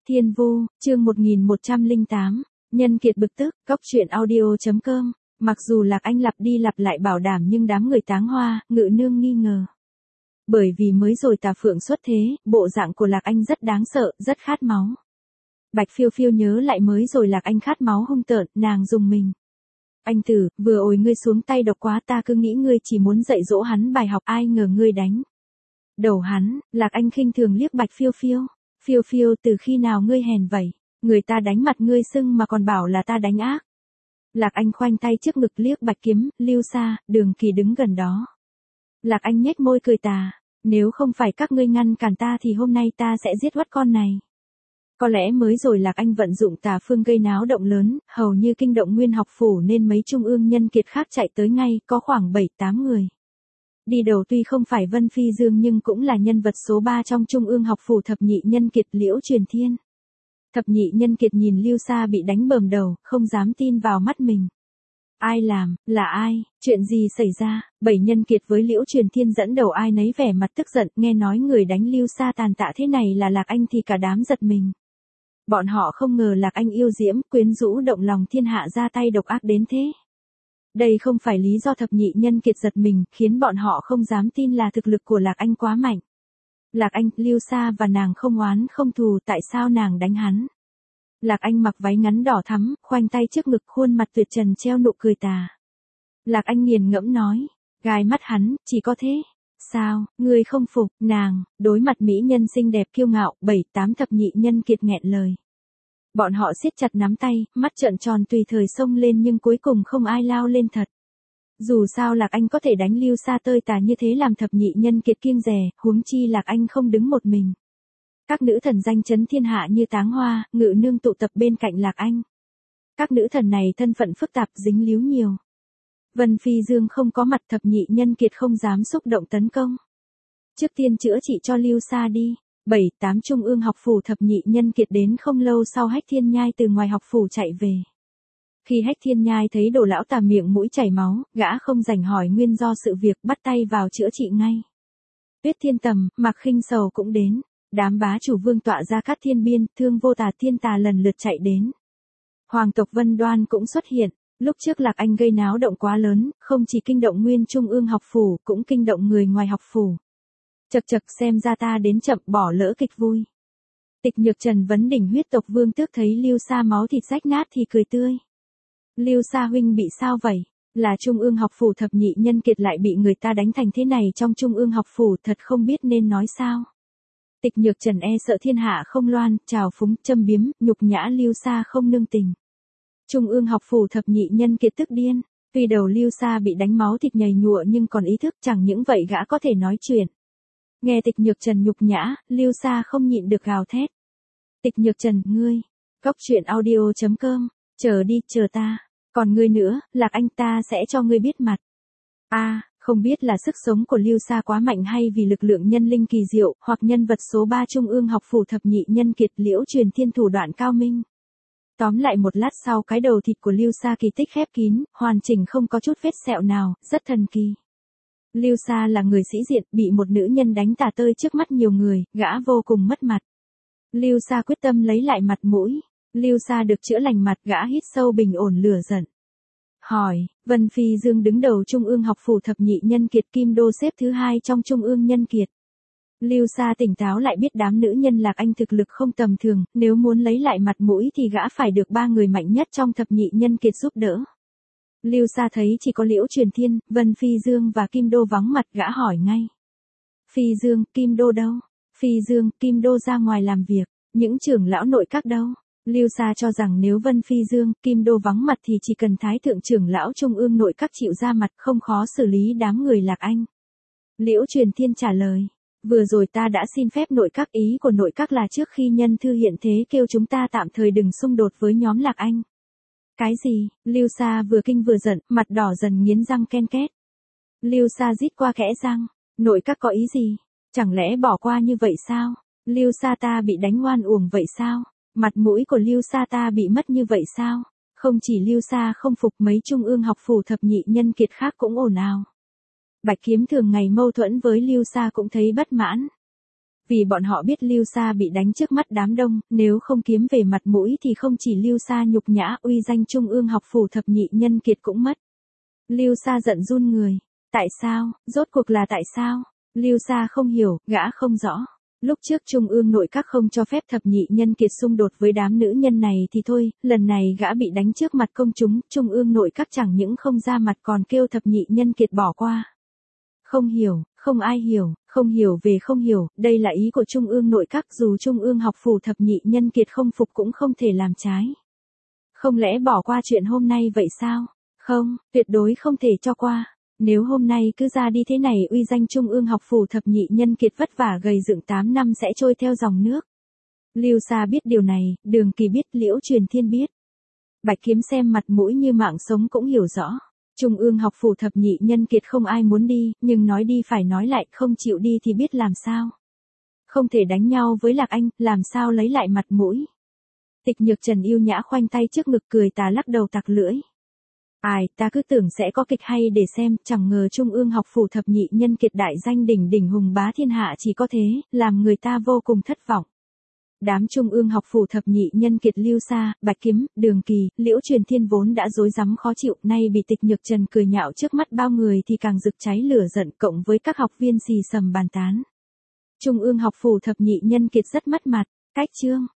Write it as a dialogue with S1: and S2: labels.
S1: Thiên Vu, chương 1108, Nhân Kiệt bực tức, Cóc truyện audio.com, mặc dù Lạc Anh lặp đi lặp lại bảo đảm nhưng đám người Táng Hoa, Ngự Nương nghi ngờ. Bởi vì mới rồi Tà Phượng xuất thế, bộ dạng của Lạc Anh rất đáng sợ, rất khát máu. Bạch Phiêu Phiêu nhớ lại mới rồi Lạc Anh khát máu hung tợn, nàng dùng mình. Anh tử, vừa ồi ngươi xuống tay độc quá, ta cứ nghĩ ngươi chỉ muốn dạy dỗ hắn bài học, ai ngờ ngươi đánh đầu hắn. Lạc Anh khinh thường liếc Bạch Phiêu Phiêu. Phiêu Phiêu, từ khi nào ngươi hèn vậy? Người ta đánh mặt ngươi sưng mà còn bảo là ta đánh ác. Lạc Anh khoanh tay trước ngực liếc Bạch Kiếm, Lưu Sa, Đường Kỳ đứng gần đó. Lạc Anh nhếch môi cười tà, nếu không phải các ngươi ngăn cản ta thì hôm nay ta sẽ giết quất con này. Có lẽ mới rồi Lạc Anh vận dụng tà phương gây náo động lớn, hầu như kinh động nguyên học phủ nên mấy trung ương nhân kiệt khác chạy tới ngay, có khoảng 7-8 người. Đi đầu tuy không phải Vân Phi Dương nhưng cũng là nhân vật số 3 trong trung ương học phủ thập nhị nhân kiệt Liễu Truyền Thiên. Thập nhị nhân kiệt nhìn Lưu Sa bị đánh bầm đầu, không dám tin vào mắt mình. Ai làm, là ai, chuyện gì xảy ra? 7 nhân kiệt với Liễu Truyền Thiên dẫn đầu ai nấy vẻ mặt tức giận, nghe nói người đánh Lưu Sa tàn tạ thế này là Lạc Anh thì cả đám giật mình. Bọn họ không ngờ Lạc Anh yêu diễm, quyến rũ động lòng thiên hạ ra tay độc ác đến thế. Đây không phải lý do thập nhị nhân kiệt giật mình, khiến bọn họ không dám tin là thực lực của Lạc Anh quá mạnh. Lạc Anh, Lưu Sa và nàng không oán không thù, tại sao nàng đánh hắn? Lạc Anh mặc váy ngắn đỏ thắm, khoanh tay trước ngực, khuôn mặt tuyệt trần treo nụ cười tà. Lạc Anh nghiền ngẫm nói, gai mắt hắn, chỉ có thế. Sao, ngươi không phục, nàng, đối mặt mỹ nhân xinh đẹp kiêu ngạo, 7-8 thập nhị nhân kiệt nghẹn lời. Bọn họ siết chặt nắm tay, mắt trợn tròn tùy thời xông lên nhưng cuối cùng không ai lao lên thật. Dù sao Lạc Anh có thể đánh Lưu Sa tơi tà như thế làm thập nhị nhân kiệt kiêng dè, huống chi Lạc Anh không đứng một mình. Các nữ thần danh chấn thiên hạ như Táng Hoa, Ngự Nương tụ tập bên cạnh Lạc Anh. Các nữ thần này thân phận phức tạp, dính líu nhiều. Vân Phi Dương không có mặt, thập nhị nhân kiệt không dám xúc động tấn công. Trước tiên chữa trị cho Lưu Sa đi. 7-8 trung ương học phủ thập nhị nhân kiệt đến không lâu sau Hách Thiên Nhai từ ngoài học phủ chạy về. Khi Hách Thiên Nhai thấy Đồ lão tà miệng mũi chảy máu, gã không rảnh hỏi nguyên do sự việc, bắt tay vào chữa trị ngay. Tuyết Thiên Tầm, Mạc Khinh Sầu cũng đến. Đám bá chủ vương tọa ra Cát Thiên Biên, Thương Vô Tà Thiên Tà lần lượt chạy đến. Hoàng tộc Vân Đoan cũng xuất hiện. Lúc trước Lạc Anh gây náo động quá lớn, không chỉ kinh động nguyên trung ương học phủ, cũng kinh động người ngoài học phủ. Chậc chậc, xem ra ta đến chậm, bỏ lỡ kịch vui. Tịch Nhược Trần vấn đỉnh huyết tộc vương tước thấy Lưu Sa máu thịt rách nát thì cười tươi. Lưu Sa huynh bị sao vậy? Là trung ương học phủ thập nhị nhân kiệt lại bị người ta đánh thành thế này trong trung ương học phủ, thật không biết nên nói sao. Tịch Nhược Trần e sợ thiên hạ không loan, trào phúng, châm biếm, nhục nhã Lưu Sa không nương tình. Trung ương học phủ thập nhị nhân kiệt tức điên, tuy đầu Lưu Sa bị đánh máu thịt nhầy nhụa nhưng còn ý thức, chẳng những vậy gã có thể nói chuyện. Nghe Tịch Nhược Trần nhục nhã, Lưu Sa không nhịn được gào thét. Tịch Nhược Trần, ngươi, Cóc truyện audio.com, chờ đi, chờ ta, còn ngươi nữa, Lạc Anh ta sẽ cho ngươi biết mặt. Không biết là sức sống của Lưu Sa quá mạnh hay vì lực lượng nhân linh kỳ diệu, hoặc nhân vật số 3 trung ương học phủ thập nhị nhân kiệt Liễu Truyền Thiên thủ đoạn cao minh. Tóm lại một lát sau cái đầu thịt của Lưu Sa kỳ tích khép kín, hoàn chỉnh không có chút vết sẹo nào, rất thần kỳ. Lưu Sa là người sĩ diện, bị một nữ nhân đánh tả tơi trước mắt nhiều người, gã vô cùng mất mặt. Lưu Sa quyết tâm lấy lại mặt mũi. Lưu Sa được chữa lành mặt, gã hít sâu bình ổn lửa giận. Hỏi, Vân Phi Dương đứng đầu trung ương học phủ thập nhị nhân kiệt, Kim Đô xếp thứ 2 trong trung ương nhân kiệt. Lưu Sa tỉnh táo lại biết đám nữ nhân Lạc Anh thực lực không tầm thường, nếu muốn lấy lại mặt mũi thì gã phải được 3 người mạnh nhất trong thập nhị nhân kiệt giúp đỡ. Lưu Sa thấy chỉ có Liễu Truyền Thiên, Vân Phi Dương và Kim Đô vắng mặt, gã hỏi ngay. Phi Dương, Kim Đô đâu? Phi Dương, Kim Đô ra ngoài làm việc, những trưởng lão nội các đâu? Lưu Sa cho rằng nếu Vân Phi Dương, Kim Đô vắng mặt thì chỉ cần Thái thượng trưởng lão trung ương nội các chịu ra mặt, không khó xử lý đám người Lạc Anh. Liễu Truyền Thiên trả lời, vừa rồi ta đã xin phép nội các, ý của nội các là trước khi nhân thư hiện thế kêu chúng ta tạm thời đừng xung đột với nhóm Lạc Anh. Cái gì? Lưu Sa vừa kinh vừa giận, mặt đỏ dần nghiến răng ken két. Lưu Sa rít qua kẽ răng, nội các có ý gì? Chẳng lẽ bỏ qua như vậy sao? Lưu Sa ta bị đánh oan uổng vậy sao? Mặt mũi của Lưu Sa ta bị mất như vậy sao? Không chỉ Lưu Sa không phục, mấy trung ương học phủ thập nhị nhân kiệt khác cũng ồn ào. Bạch Kiếm thường ngày mâu thuẫn với Lưu Sa cũng thấy bất mãn. Vì bọn họ biết Lưu Sa bị đánh trước mắt đám đông, nếu không kiếm về mặt mũi thì không chỉ Lưu Sa nhục nhã, uy danh Trung ương học phủ thập nhị nhân kiệt cũng mất. Lưu Sa giận run người. Tại sao, rốt cuộc là tại sao? Lưu Sa không hiểu, gã không rõ. Lúc trước Trung ương nội các không cho phép thập nhị nhân kiệt xung đột với đám nữ nhân này thì thôi, lần này gã bị đánh trước mặt công chúng, Trung ương nội các chẳng những không ra mặt còn kêu thập nhị nhân kiệt bỏ qua. Không hiểu, không ai hiểu, không hiểu về không hiểu, đây là ý của Trung ương nội các, dù Trung ương học phủ thập nhị nhân kiệt không phục cũng không thể làm trái. Không lẽ bỏ qua chuyện hôm nay vậy sao? Không, tuyệt đối không thể cho qua. Nếu hôm nay cứ ra đi thế này uy danh Trung ương học phủ thập nhị nhân kiệt vất vả gầy dựng 8 năm sẽ trôi theo dòng nước. Lưu Sa biết điều này, Đường Kỳ biết, Liễu Truyền Thiên biết. Bạch Kiếm xem mặt mũi như mạng sống cũng hiểu rõ. Trung ương học phủ thập nhị nhân kiệt không ai muốn đi, nhưng nói đi phải nói lại, không chịu đi thì biết làm sao. Không thể đánh nhau với Lạc Anh, làm sao lấy lại mặt mũi. Tịch Nhược Trần yêu nhã khoanh tay trước ngực cười tà lắc đầu tặc lưỡi. Ai, ta cứ tưởng sẽ có kịch hay để xem, chẳng ngờ Trung ương học phủ thập nhị nhân kiệt đại danh đỉnh đỉnh hùng bá thiên hạ chỉ có thế, làm người ta vô cùng thất vọng. Đám Trung ương học phủ thập nhị nhân kiệt Lưu Sa, Bạch Kiếm, Đường Kỳ, Liễu Truyền Thiên vốn đã rối rắm khó chịu, nay bị Tịch Nhược Trần cười nhạo trước mắt bao người thì càng rực cháy lửa giận, cộng với các học viên xì xầm bàn tán. Trung ương học phủ thập nhị nhân kiệt rất mất mặt. Cách chương